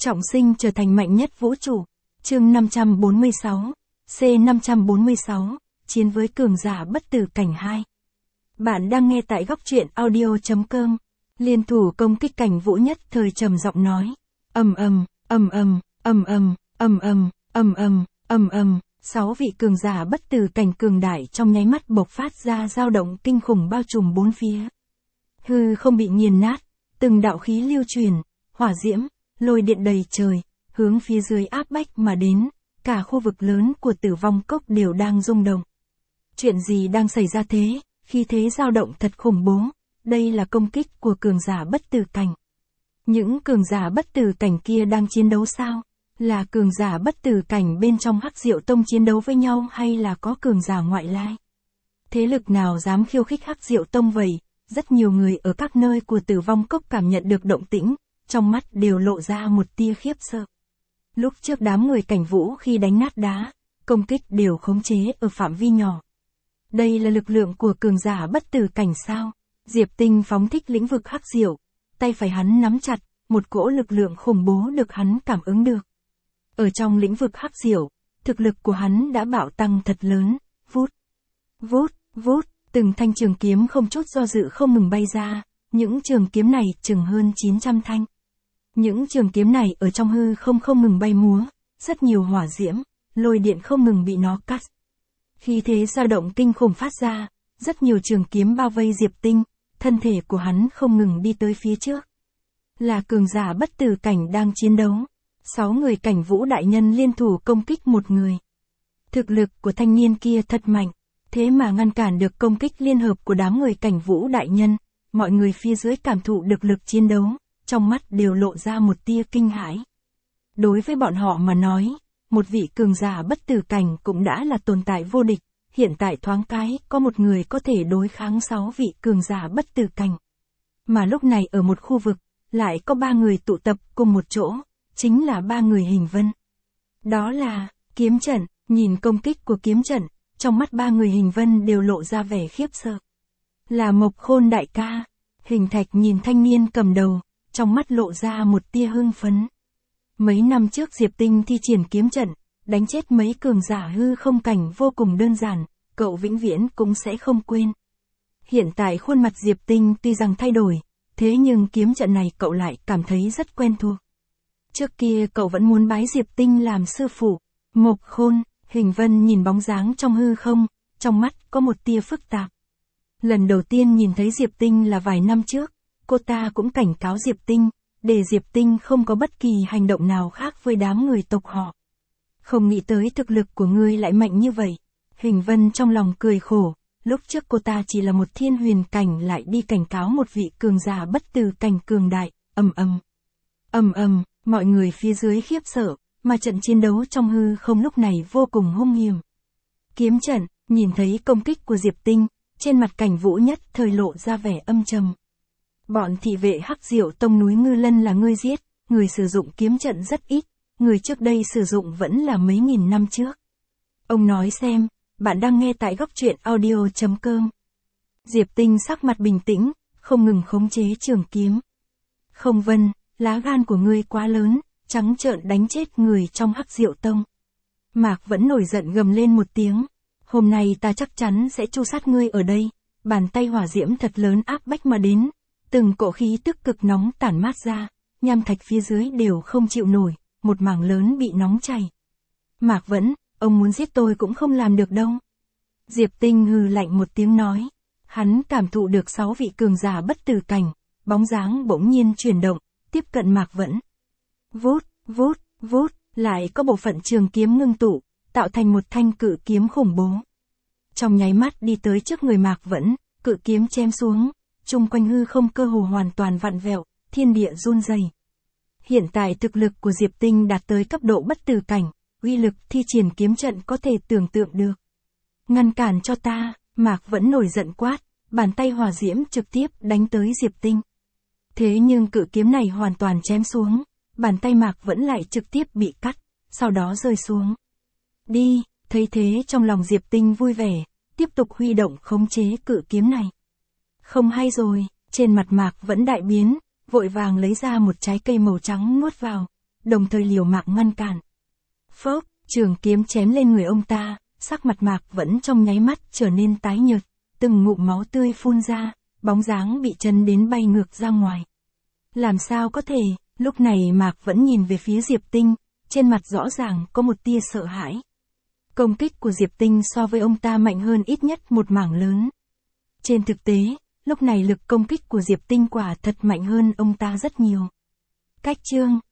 Trọng sinh trở thành mạnh nhất vũ trụ. Chương 546, C546, chiến với cường giả bất tử cảnh 2. Bạn đang nghe tại góc truyện audio.com. Liên thủ công kích Cảnh Vũ nhất thời trầm giọng nói. Ầm ầm, ầm ầm, ầm ầm, ầm ầm, ầm ầm, ầm ầm, 6 vị cường giả bất tử cảnh cường đại trong nháy mắt bộc phát ra dao động kinh khủng bao trùm bốn phía. Hư không bị nghiền nát, từng đạo khí lưu truyền, hỏa diễm, lôi điện đầy trời, hướng phía dưới áp bách mà đến, cả khu vực lớn của Tử Vong Cốc đều đang rung động. Chuyện gì đang xảy ra thế? Khi thế dao động thật khủng bố, đây là công kích của cường giả bất tử cảnh. Những cường giả bất tử cảnh kia đang chiến đấu sao? Là cường giả bất tử cảnh bên trong Hắc Diệu Tông chiến đấu với nhau hay là có cường giả ngoại lai? Thế lực nào dám khiêu khích Hắc Diệu Tông vậy? Rất nhiều người ở các nơi của Tử Vong Cốc cảm nhận được động tĩnh, trong mắt đều lộ ra một tia khiếp sợ. Lúc trước đám người Cảnh Vũ khi đánh nát đá, công kích đều khống chế ở phạm vi nhỏ. Đây là lực lượng của cường giả bất tử cảnh sao? Diệp Tinh phóng thích lĩnh vực hắc diệu, tay phải hắn nắm chặt, một cỗ lực lượng khủng bố được hắn cảm ứng được. Ở trong lĩnh vực hắc diệu, thực lực của hắn đã bạo tăng thật lớn, vút, vút, vút, từng thanh trường kiếm không chút do dự không ngừng bay ra, những trường kiếm này chừng hơn 900 thanh. Những trường kiếm này ở trong hư không ngừng bay múa, rất nhiều hỏa diễm, lôi điện không ngừng bị nó cắt. Khi thế dao động kinh khủng phát ra, rất nhiều trường kiếm bao vây Diệp Tinh, thân thể của hắn không ngừng đi tới phía trước. Là cường giả bất tử cảnh đang chiến đấu. 6 người Cảnh Vũ đại nhân liên thủ công kích một người. Thực lực của thanh niên kia thật mạnh, thế mà ngăn cản được công kích liên hợp của đám người Cảnh Vũ đại nhân. Mọi người phía dưới cảm thụ được lực chiến đấu, trong mắt đều lộ ra một tia kinh hãi. Đối với bọn họ mà nói, một vị cường giả bất tử cảnh cũng đã là tồn tại vô địch, hiện tại thoáng cái có một người có thể đối kháng 6 vị cường giả bất tử cảnh. Mà lúc này ở một khu vực, lại có 3 người tụ tập cùng một chỗ, chính là 3 người Hình Vân. Đó là, kiếm trận, nhìn công kích của kiếm trận, trong mắt 3 người Hình Vân đều lộ ra vẻ khiếp sợ. Là Mộc Khôn đại ca. Hình Thạch nhìn thanh niên cầm đầu, trong mắt lộ ra một tia hưng phấn. Mấy năm trước Diệp Tinh thi triển kiếm trận, đánh chết mấy cường giả hư không cảnh vô cùng đơn giản, cậu vĩnh viễn cũng sẽ không quên. Hiện tại khuôn mặt Diệp Tinh tuy rằng thay đổi, thế nhưng kiếm trận này cậu lại cảm thấy rất quen thuộc. Trước kia cậu vẫn muốn bái Diệp Tinh làm sư phụ. Mộc Khôn, Hình Vân nhìn bóng dáng trong hư không, trong mắt có một tia phức tạp. Lần đầu tiên nhìn thấy Diệp Tinh là vài năm trước, cô ta cũng cảnh cáo Diệp Tinh, để Diệp Tinh không có bất kỳ hành động nào khác với đám người tộc họ. Không nghĩ tới thực lực của ngươi lại mạnh như vậy. Hình Vân trong lòng cười khổ, lúc trước cô ta chỉ là một thiên huyền cảnh lại đi cảnh cáo một vị cường giả bất tử cảnh cường đại, ầm ầm. Ầm ầm, mọi người phía dưới khiếp sợ, mà trận chiến đấu trong hư không lúc này vô cùng hung hiểm. Kiếm trận, nhìn thấy công kích của Diệp Tinh, trên mặt Cảnh Vũ nhất thời lộ ra vẻ âm trầm. Bọn thị vệ Hắc Diệu Tông núi Ngư Lân là ngươi giết, người sử dụng kiếm trận rất ít, người trước đây sử dụng vẫn là mấy nghìn năm trước. Ông nói xem, bạn đang nghe tại góc truyện audio.com. Diệp Tinh sắc mặt bình tĩnh, không ngừng khống chế trường kiếm. Không Vân, lá gan của ngươi quá lớn, trắng trợn đánh chết người trong Hắc Diệu Tông. Mạc vẫn nổi giận gầm lên một tiếng. Hôm nay ta chắc chắn sẽ tru sát ngươi ở đây. Bàn tay hỏa diễm thật lớn áp bách mà đến. Từng cỗ khí tức cực nóng tản mát ra, nham thạch phía dưới đều không chịu nổi, một mảng lớn bị nóng chảy. Mạc Vẫn, ông muốn giết tôi cũng không làm được đâu. Diệp Tinh hừ lạnh một tiếng nói. Hắn cảm thụ được 6 vị cường giả bất tử cảnh, bóng dáng bỗng nhiên chuyển động, tiếp cận Mạc Vẫn. Vút, vút, vút, lại có bộ phận trường kiếm ngưng tụ, tạo thành một thanh cự kiếm khủng bố. Trong nháy mắt đi tới trước người Mạc Vẫn, cự kiếm chém xuống. Chung quanh hư không cơ hồ hoàn toàn vặn vẹo, thiên địa run rẩy. Hiện tại thực lực của Diệp Tinh đạt tới cấp độ bất tử cảnh, uy lực thi triển kiếm trận có thể tưởng tượng được. Ngăn cản cho ta, Mạc Vẫn nổi giận quát, bàn tay hỏa diễm trực tiếp đánh tới Diệp Tinh. Thế nhưng cự kiếm này hoàn toàn chém xuống, bàn tay Mạc Vẫn lại trực tiếp bị cắt, sau đó rơi xuống. Đi, thấy thế trong lòng Diệp Tinh vui vẻ, tiếp tục huy động khống chế cự kiếm này. Không hay rồi, trên mặt Mạc Vẫn đại biến, vội vàng lấy ra một trái cây màu trắng nuốt vào. đồng thời liều mạng ngăn cản. Phốc, trường kiếm chém lên người ông ta, sắc mặt Mạc Vẫn trong nháy mắt trở nên tái nhợt, từng ngụm máu tươi phun ra, bóng dáng bị chấn đến bay ngược ra ngoài. Làm sao có thể, lúc này Mạc Vẫn nhìn về phía Diệp Tinh, trên mặt rõ ràng có một tia sợ hãi. Công kích của Diệp Tinh so với ông ta mạnh hơn ít nhất một mảng lớn. Trên thực tế, lúc này lực công kích của Diệp Tinh quả thật mạnh hơn ông ta rất nhiều. Cách chương